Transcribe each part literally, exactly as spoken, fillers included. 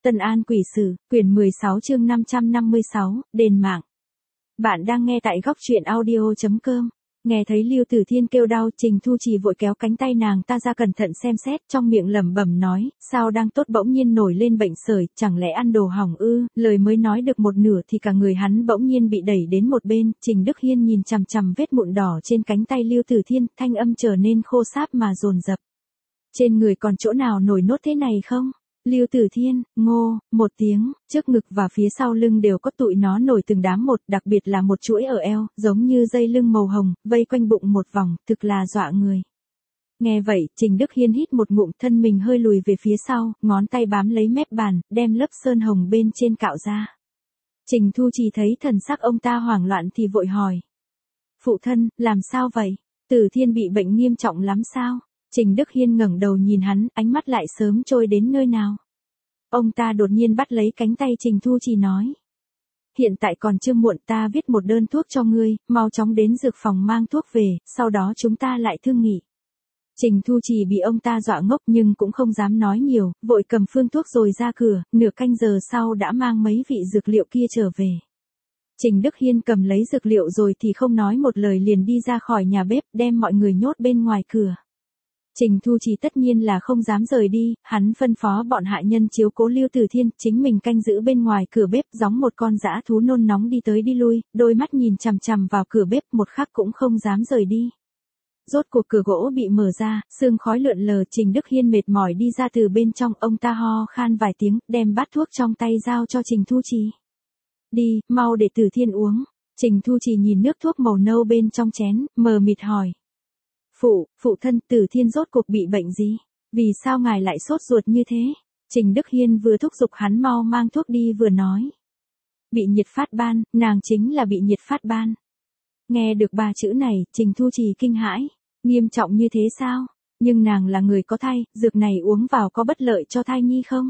Tân An Quỷ Sử, quyển mười sáu chương năm trăm năm mươi sáu, đền mạng. Bạn đang nghe tại góc truyện audio chấm com. Nghe thấy Lưu Tử Thiên kêu đau, Trình Thu Trì vội kéo cánh tay nàng ta ra cẩn thận xem xét, trong miệng lẩm bẩm nói, sao đang tốt bỗng nhiên nổi lên bệnh sởi, chẳng lẽ ăn đồ hỏng ư? Lời mới nói được một nửa thì cả người hắn bỗng nhiên bị đẩy đến một bên. Trình Đức Hiên nhìn chằm chằm vết mụn đỏ trên cánh tay Lưu Tử Thiên, thanh âm trở nên khô sáp mà dồn dập. Trên người còn chỗ nào nổi nốt thế này không? Lưu Tử Thiên, ngô, một tiếng, trước ngực và phía sau lưng đều có tụi nó nổi từng đám một, đặc biệt là một chuỗi ở eo, giống như dây lưng màu hồng, vây quanh bụng một vòng, thực là dọa người. Nghe vậy, Trình Đức Hiên hít một ngụm, thân mình hơi lùi về phía sau, ngón tay bám lấy mép bàn, đem lớp sơn hồng bên trên cạo ra. Trình Thu Trì thấy thần sắc ông ta hoảng loạn thì vội hỏi. Phụ thân, làm sao vậy? Tử Thiên bị bệnh nghiêm trọng lắm sao? Trình Đức Hiên ngẩng đầu nhìn hắn, ánh mắt lại sớm trôi đến nơi nào. Ông ta đột nhiên bắt lấy cánh tay Trình Thu Trì nói. Hiện tại còn chưa muộn, ta viết một đơn thuốc cho ngươi, mau chóng đến dược phòng mang thuốc về, sau đó chúng ta lại thương nghị. Trình Thu Trì bị ông ta dọa ngốc nhưng cũng không dám nói nhiều, vội cầm phương thuốc rồi ra cửa, nửa canh giờ sau đã mang mấy vị dược liệu kia trở về. Trình Đức Hiên cầm lấy dược liệu rồi thì không nói một lời liền đi ra khỏi nhà bếp, đem mọi người nhốt bên ngoài cửa. Trình Thu Trì tất nhiên là không dám rời đi, hắn phân phó bọn hạ nhân chiếu cố Lưu Tử Thiên, chính mình canh giữ bên ngoài cửa bếp giống một con dã thú nôn nóng đi tới đi lui, đôi mắt nhìn chằm chằm vào cửa bếp một khắc cũng không dám rời đi. Rốt cuộc cửa gỗ bị mở ra, sương khói lượn lờ, Trình Đức Hiên mệt mỏi đi ra từ bên trong, ông ta ho khan vài tiếng, đem bát thuốc trong tay giao cho Trình Thu Trì. Đi, mau để Tử Thiên uống. Trình Thu Trì nhìn nước thuốc màu nâu bên trong chén, mờ mịt hỏi. Phụ, phụ thân, Tử Thiên rốt cuộc bị bệnh gì? Vì sao ngài lại sốt ruột như thế? Trình Đức Hiên vừa thúc giục hắn mau mang thuốc đi vừa nói. Bị nhiệt phát ban, nàng chính là bị nhiệt phát ban. Nghe được ba chữ này, Trình Thu Trì kinh hãi. Nghiêm trọng như thế sao? Nhưng nàng là người có thai, dược này uống vào có bất lợi cho thai nhi không?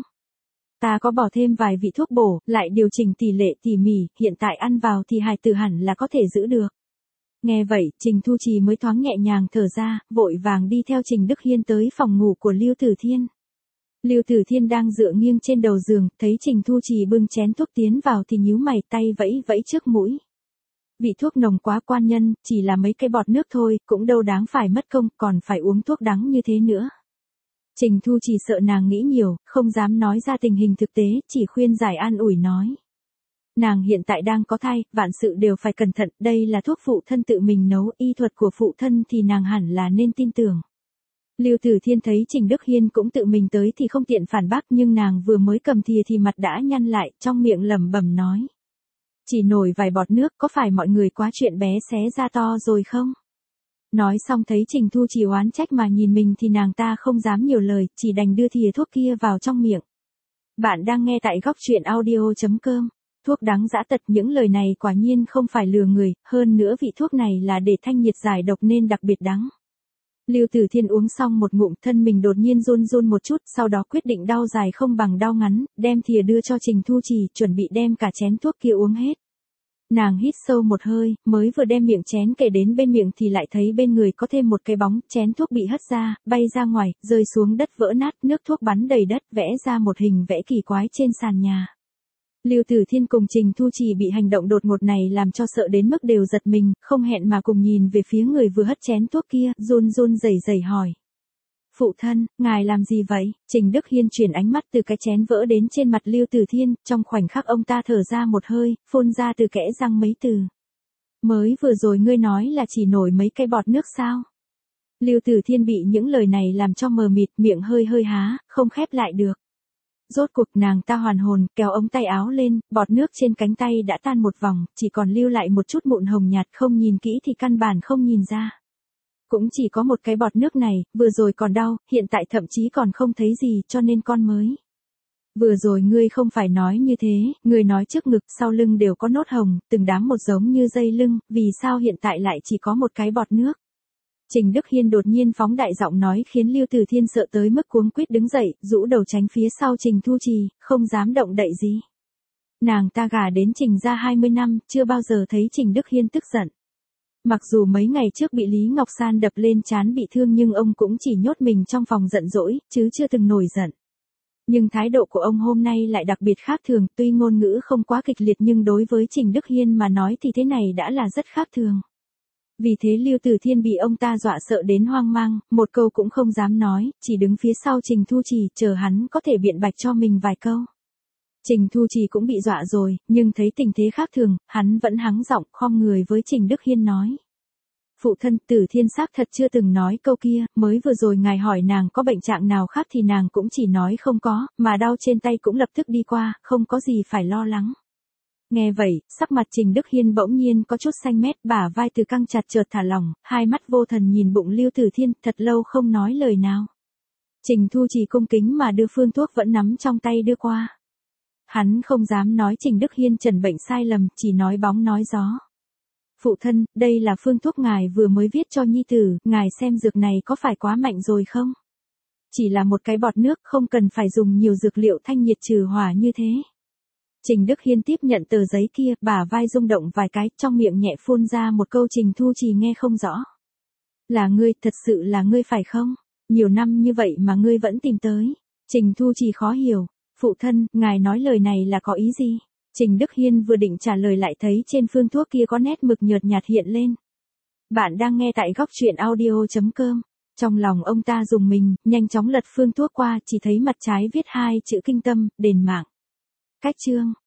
Ta có bỏ thêm vài vị thuốc bổ, lại điều chỉnh tỷ lệ tỉ mỉ, hiện tại ăn vào thì hài tử hẳn là có thể giữ được. Nghe vậy, Trình Thu Trì mới thoáng nhẹ nhàng thở ra, vội vàng đi theo Trình Đức Hiên tới phòng ngủ của Lưu Tử Thiên. Lưu Tử Thiên đang dựa nghiêng trên đầu giường, thấy Trình Thu Trì bưng chén thuốc tiến vào thì nhíu mày, tay vẫy vẫy trước mũi. Vị thuốc nồng quá quan nhân, chỉ là mấy cái bọt nước thôi, cũng đâu đáng phải mất công, còn phải uống thuốc đắng như thế nữa. Trình Thu Trì sợ nàng nghĩ nhiều, không dám nói ra tình hình thực tế, chỉ khuyên giải an ủi nói. Nàng hiện tại đang có thai, vạn sự đều phải cẩn thận, đây là thuốc phụ thân tự mình nấu, y thuật của phụ thân thì nàng hẳn là nên tin tưởng. Lưu Tử Thiên thấy Trình Đức Hiên cũng tự mình tới thì không tiện phản bác, nhưng nàng vừa mới cầm thìa thì mặt đã nhăn lại, trong miệng lẩm bẩm nói. Chỉ nổi vài bọt nước, có phải mọi người quá chuyện bé xé ra to rồi không? Nói xong thấy Trình Thu Trì oán trách mà nhìn mình thì nàng ta không dám nhiều lời, chỉ đành đưa thìa thuốc kia vào trong miệng. Bạn đang nghe tại góc truyện audio chấm com. Thuốc đắng dã tật, những lời này quả nhiên không phải lừa người, hơn nữa vị thuốc này là để thanh nhiệt giải độc nên đặc biệt đắng. Lưu Tử Thiên uống xong một ngụm, thân mình đột nhiên run run một chút, sau đó quyết định đau dài không bằng đau ngắn, đem thìa đưa cho Trình Thu Trì, chuẩn bị đem cả chén thuốc kia uống hết. Nàng hít sâu một hơi, mới vừa đem miệng chén kề đến bên miệng thì lại thấy bên người có thêm một cái bóng, chén thuốc bị hất ra, bay ra ngoài, rơi xuống đất vỡ nát, nước thuốc bắn đầy đất, vẽ ra một hình vẽ kỳ quái trên sàn nhà. Lưu Tử Thiên cùng Trình Thu Trì bị hành động đột ngột này làm cho sợ đến mức đều giật mình, không hẹn mà cùng nhìn về phía người vừa hất chén thuốc kia, run run rẩy rẩy hỏi. Phụ thân, ngài làm gì vậy? Trình Đức Hiên chuyển ánh mắt từ cái chén vỡ đến trên mặt Lưu Tử Thiên, trong khoảnh khắc ông ta thở ra một hơi, phun ra từ kẽ răng mấy từ. Mới vừa rồi ngươi nói là chỉ nổi mấy cái bọt nước sao? Lưu Tử Thiên bị những lời này làm cho mờ mịt, miệng hơi hơi há, không khép lại được. Rốt cuộc nàng ta hoàn hồn, kéo ống tay áo lên, bọt nước trên cánh tay đã tan một vòng, chỉ còn lưu lại một chút mụn hồng nhạt, không nhìn kỹ thì căn bản không nhìn ra. Cũng chỉ có một cái bọt nước này, vừa rồi còn đau, hiện tại thậm chí còn không thấy gì, cho nên con mới. Vừa rồi ngươi không phải nói như thế, ngươi nói trước ngực, sau lưng đều có nốt hồng, từng đám một giống như dây lưng, vì sao hiện tại lại chỉ có một cái bọt nước? Trình Đức Hiên đột nhiên phóng đại giọng nói khiến Lưu Tử Thiên sợ tới mức cuống quýt đứng dậy, rũ đầu tránh phía sau Trình Thu Trì, không dám động đậy gì. Nàng ta gả đến Trình gia hai mươi năm, chưa bao giờ thấy Trình Đức Hiên tức giận. Mặc dù mấy ngày trước bị Lý Ngọc San đập lên trán bị thương nhưng ông cũng chỉ nhốt mình trong phòng giận dỗi, chứ chưa từng nổi giận. Nhưng thái độ của ông hôm nay lại đặc biệt khác thường, tuy ngôn ngữ không quá kịch liệt nhưng đối với Trình Đức Hiên mà nói thì thế này đã là rất khác thường. Vì thế Lưu Tử Thiên bị ông ta dọa sợ đến hoang mang, một câu cũng không dám nói, chỉ đứng phía sau Trình Thu Trì chờ hắn có thể biện bạch cho mình vài câu. Trình Thu Trì cũng bị dọa rồi, nhưng thấy tình thế khác thường, hắn vẫn hắng giọng khom người với Trình Đức Hiên nói. Phụ thân, Tử Thiên xác thật chưa từng nói câu kia, mới vừa rồi ngài hỏi nàng có bệnh trạng nào khác thì nàng cũng chỉ nói không có, mà đau trên tay cũng lập tức đi qua, không có gì phải lo lắng. Nghe vậy, sắc mặt Trình Đức Hiên bỗng nhiên có chút xanh mét, bả vai từ căng chặt chợt thả lỏng, hai mắt vô thần nhìn bụng Lưu Tử Thiên, thật lâu không nói lời nào. Trình Thu Trì cung kính mà đưa phương thuốc vẫn nắm trong tay đưa qua. Hắn không dám nói Trình Đức Hiên trần bệnh sai lầm, chỉ nói bóng nói gió. Phụ thân, đây là phương thuốc ngài vừa mới viết cho nhi tử, ngài xem dược này có phải quá mạnh rồi không? Chỉ là một cái bọt nước, không cần phải dùng nhiều dược liệu thanh nhiệt trừ hỏa như thế. Trình Đức Hiên tiếp nhận tờ giấy kia, bả vai rung động vài cái, trong miệng nhẹ phun ra một câu Trình Thu Trì nghe không rõ. Là ngươi, thật sự là ngươi phải không? Nhiều năm như vậy mà ngươi vẫn tìm tới. Trình Thu Trì khó hiểu. Phụ thân, ngài nói lời này là có ý gì? Trình Đức Hiên vừa định trả lời lại thấy trên phương thuốc kia có nét mực nhợt nhạt hiện lên. Bạn đang nghe tại góc truyện audio chấm com. Trong lòng ông ta rùng mình, nhanh chóng lật phương thuốc qua, chỉ thấy mặt trái viết hai chữ kinh tâm, đền mạng. Cách chương.